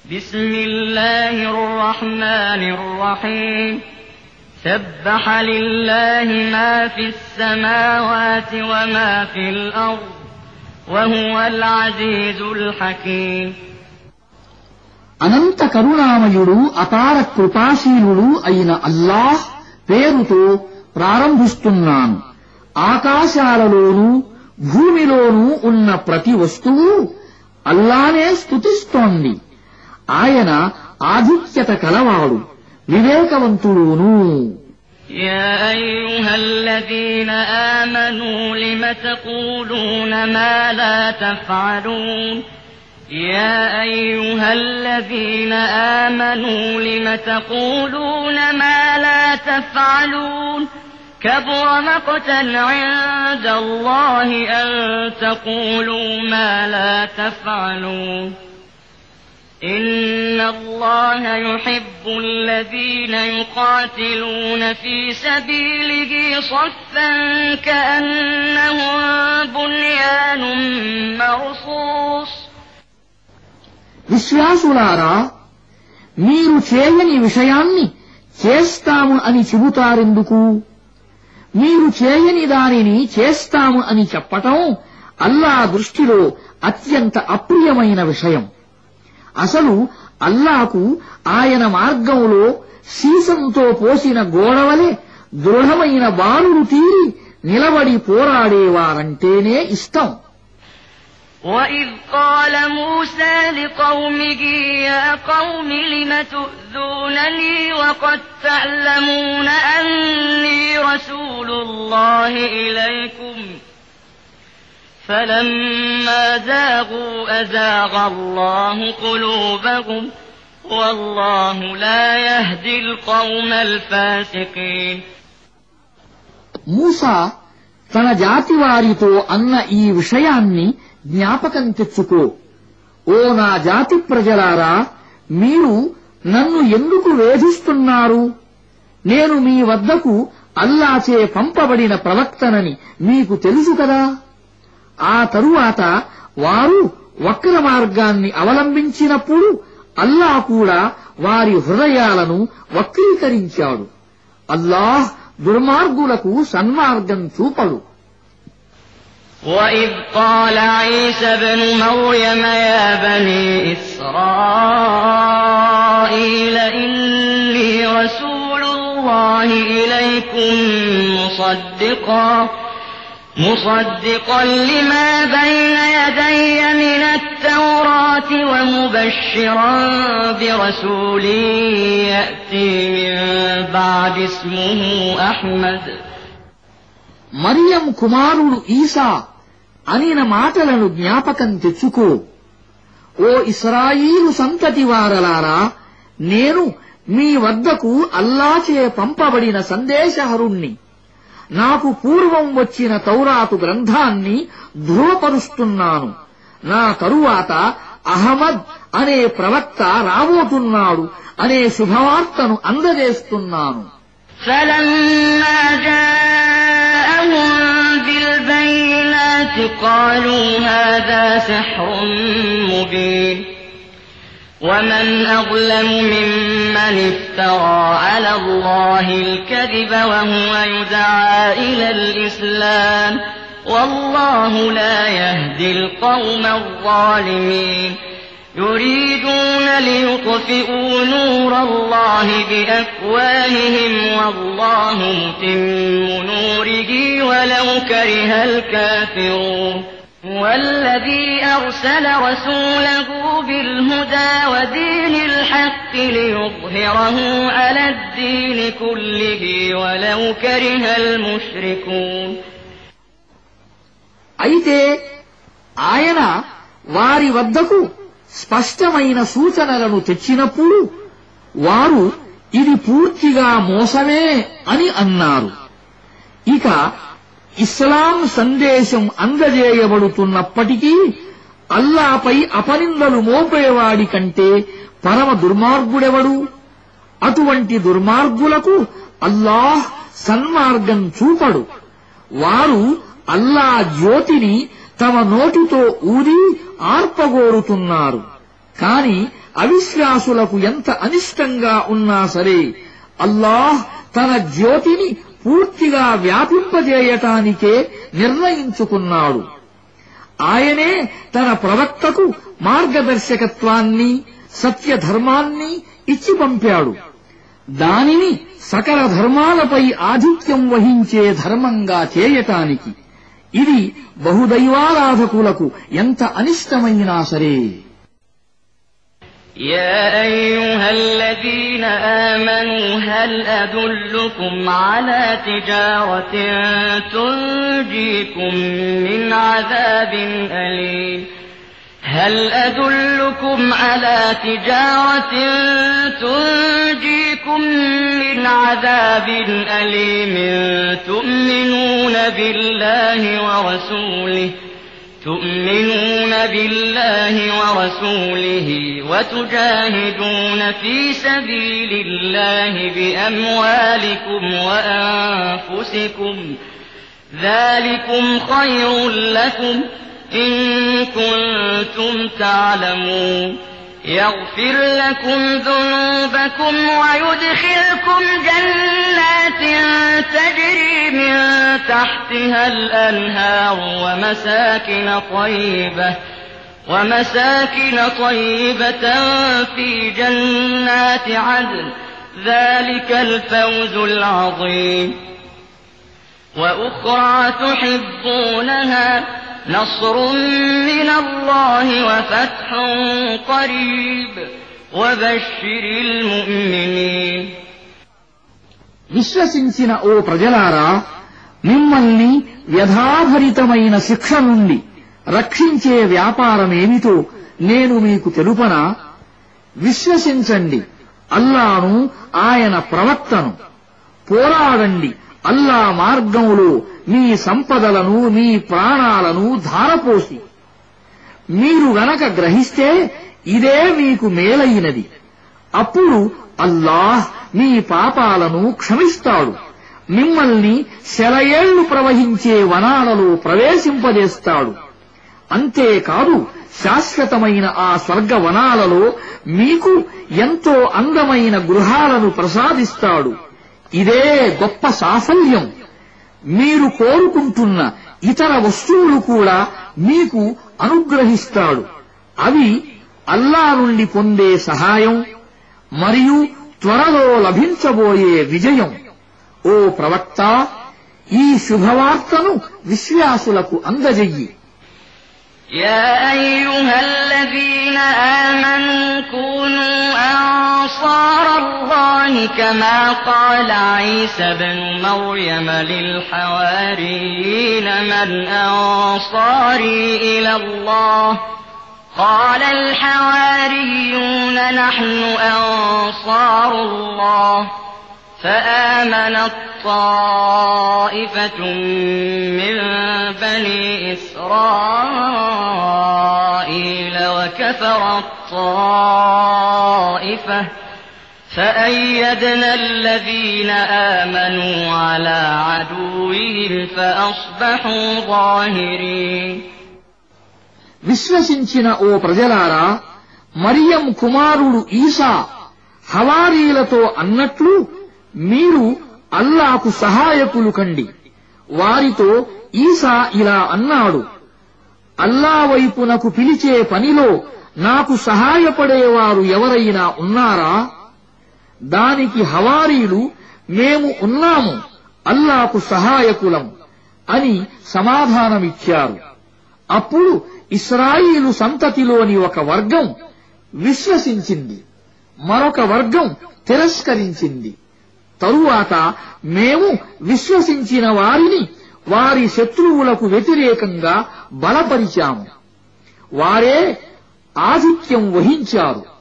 بسم الله الرحمن الرحيم سبح لله ما في السماوات وما في الأرض وهو العزيز الحكيم. అనంత కరుణామయుడు అపార కృపాశీలుడు అయిన అల్లాహ్ పేరుతో ప్రారంభిస్తున్నాను. ఆకాశాలలోనూ భూమిలోనూ ఉన్న ప్రతి వస్తువు అల్లానే స్తుతిస్తోంది. ఆయన ఆధిక్యత కలవాడు, వివేకవంతుడును. يا أيها الذين آمنوا لم تقولون ما لا تفعلون يا أيها الذين آمنوا لم تقولون ما لا تفعلون كبر مقتا عند الله أن تقولوا ما لا تفعلون إن الله يحب الذين يقاتلون في سبيله صفا كأنهم بنيان مرصوص. విశ్వాసులారా, మీరు చేయని విషయాన్ని చేస్తాము అని చెబుతారెందుకు? మీరు చేయని దానిని చేస్తాము అని చెప్పటం అల్లా దృష్టిలో అత్యంత అప్రియమైన విషయం. అసలు అల్లాకు ఆయన మార్గంలో సీసంతో పోసిన గోడవలే దృఢమైన బాలురు తీరి నిలబడి పోరాడేవారంటేనే ఇష్టం. وَإِذْ قَالَ مُوسَى لِقَوْمِهِ يَا قَوْمِ لِمَ تُؤْذُونَنِي وَقَدْ تَعْلَمُونَ أَنِّي رَسُولُ اللَّهِ إِلَيْكُمْ فَلَمَّا زَاغُوا أَزَاغَ اللَّهُ قُلُوبَهُمْ وَاللَّهُ لَا يَهْدِي الْقَوْمَ الْفَاسِقِينَ. మూసా తన జాతి వారితో అన్న ఈ విషయాన్ని జ్ఞాపకం తెచ్చుకో. ఓ నా జాతి ప్రజలారా, మీరు నన్ను ఎందుకు వేధిస్తున్నారు? నేను మీ వద్దకు అల్లాచే పంపబడిన ప్రవక్తనని మీకు తెలుసు కదా. ఆ తరువాత వారు వక్ర మార్గాన్ని అవలంబించినప్పుడు అల్లా కూడా వారి హృదయాలను వక్రీకరించాడు. అల్లాహ్ దుర్మార్గులకు సన్మార్గం చూపడు. وَإِذْ قَالَ عِيسَى ابْنُ مَرْيَمَ يَا بَنِي إِسْرَائِيلَ إِنِّي رَسُولُ اللَّهِ إِلَيْكُمْ مُصَدِّقًا لِمَا بَيْنَ يَدَيَّ مِنَ التَّوْرَاةِ وَمُبَشِّرًا بِرَسُولٍ يَأْتِي مِن بَعْدِي اسْمُهُ أَحْمَدُ. మరియం కుమారుడు ఈసా అనిన మాటలను జ్ఞాపకం తెచ్చుకో. ఓ ఇశ్రాయీలు సంతతి వారలారా, నేను మీ వద్దకు అల్లాచే పంపబడిన సందేశహరుణ్ణి. నాకు పూర్వం వచ్చిన తౌరాతు గ్రంథాన్ని ధృవపరుస్తున్నాను. నా తరువాత అహ్మద్ అనే ప్రవక్త రాబోతున్నాడు అనే శుభవార్తను అందజేస్తున్నాను. فَلَمَّا جَاءَهُم بِالْبَيِّنَاتِ قَالُوا هَذَا سِحْرٌ مُّبِينٌ وَمَنْ أَظْلَمُ مِمَّنِ افْتَرَىٰ عَلَى اللَّهِ الْكَذِبَ وَهُوَ يُدْعَىٰ إِلَى الْإِسْلَامِ وَاللَّهُ لَا يَهْدِي الْقَوْمَ الظَّالِمِينَ. يُرِيدُونَ لِيُطْفِئُوا نُورَ اللَّهِ بِأَفْوَاهِهِمْ وَاللَّهُ مُتِمُّ نُورِهِ وَلَوْ كَرِهَ الْكَافِرُونَ. وَالَّذِي أَرْسَلَ رَسُولَهُ بِالْهُدَىٰ وَدِينِ الْحَقِّ لِيُظْهِرَهُ عَلَى الدِّينِ كُلِّهِ وَلَوْ كَرِهَ الْمُشْرِكُونَ. అయితే ఆయన వారి వద్దకు స్పష్టమైన సూచనలను తెచ్చినప్పుడు వారు ఇది పూర్తిగా మోసమే అని అన్నారు. ఇక ఇస్లాం సందేశం అందజేయబడుతున్నప్పటికీ అల్లాపై అపనిందలు మోపేవాడి కంటే పరమ దుర్మార్గుడెవడు? అటువంటి దుర్మార్గులకు అల్లాహ్ సన్మార్గం చూపడు. వారు అల్లా జ్యోతిని తమ నోటితో ఊది ఆర్పగోరుతున్నారు, కాని అవిశ్వాసులకు ఎంత అనిష్టంగా ఉన్నా సరే అల్లాహ్ తన జ్యోతిని పూర్తిగా వ్యాపింపజేయటానికే నిర్ణయించుకున్నాడు. ఆయనే తన ప్రవక్తకు మార్గదర్శకత్వాన్ని సత్యధర్మాన్ని ఇచ్చి పంపాడు. దానిని సకల ధర్మాలపై ఆధిక్యం వహించే ధర్మంగా చేయటానికి ఇది బహుదైవారాధకులకు ఎంత అనిష్టమైనా సరే. يا أيها الذين آمنوا هل أدلكم على تجارة تنجيكم من عذاب أليم هل أدلكم على تجارة تنجيكم من عذاب أليم تؤمنون بالله ورسوله وتجاهدون في سبيل الله بأموالكم وأنفسكم ذلكم خير لكم إن كنتم تعلمون يغفر لكم ذنوبكم ويدخلكم جنات تجري من تحتها الأنهار ومساكن طيبة في جنات عدن ذلك الفوز العظيم وأخرى تحبونها نصر من الله وفتح قريب وبشر المؤمنين విశ్వసించిన ఓ ప్రజలారా, మిమ్మల్ని వ్యధాభరితమైన శిక్ష నుండి రక్షించే వ్యాపారమేమిటో నేను మీకు తెలుపనా? విశ్వసించండి అల్లాను, ఆయన ప్రవక్తను. పోరాడండి అల్లా మార్గంలో మీ సంపదలను మీ ప్రాణాలను ధారపోసి. మీరు గనక గ్రహిస్తే ఇదే మీకు మేలైనది. అప్పుడు అల్లాహ్ మీ పాపాలను క్షమిస్తాడు. మిమ్మల్ని శలయేళ్లు ప్రవహించే వనాలలో ప్రవేశింపజేస్తాడు. అంతేకాదు శాశ్వతమైన ఆ స్వర్గవనాలలో మీకు ఎంతో అందమైన గృహాలను ప్రసాదిస్తాడు. ఇదే గొప్ప సాఫల్యం. మీరు కోరుకుంటున్న ఇతర వస్తువులు కూడా మీకు అనుగ్రహిస్తాడు. అవి అల్లా నుండి పొందే సహాయం మరియు త్వరలో లభించబోయే విజయం. ఓ ప్రవక్త, ఈ శుభవార్తను విశ్వాసులకు అందజెయ్యి. يا أيها الذين آمنوا كونوا أنصار الله كما قال عيسى بن مريم للحواريين من أنصاري إلى الله قال الحواريون نحن أنصار الله فآمنت طائفة من بني إسرائيل وكفرت طائفة فأيدنا الذين آمنوا على عدوهم فأصبحوا ظاهرين. విశ్వసించిన ఓ ప్రజలారా, మరియం కుమారుడు ఈసా హవారీలతో అన్నట్లు మీరు అల్లాకు సహాయకులు కండి. వారితో ఈసా ఇలా అన్నాడు, అల్లా వైపునకు పిలిచే పనిలో నాకు సహాయపడేవారు ఎవరైనా ఉన్నారా? దానికి హవారీలు మేము ఉన్నాము, అల్లాకు సహాయకులం అని సమాధానమిచ్చారు. అప్పుడు ఇశ్రాయిలు సంతతిలోని ఒక వర్గం విశ్వసించింది, మరొక వర్గం తిరస్కరించింది. తరువాత మేము విశ్వసించిన వారిని వారి శత్రువులకు వ్యతిరేకంగా బలపరిచాము. వారే ఆధిక్యం వహించారు.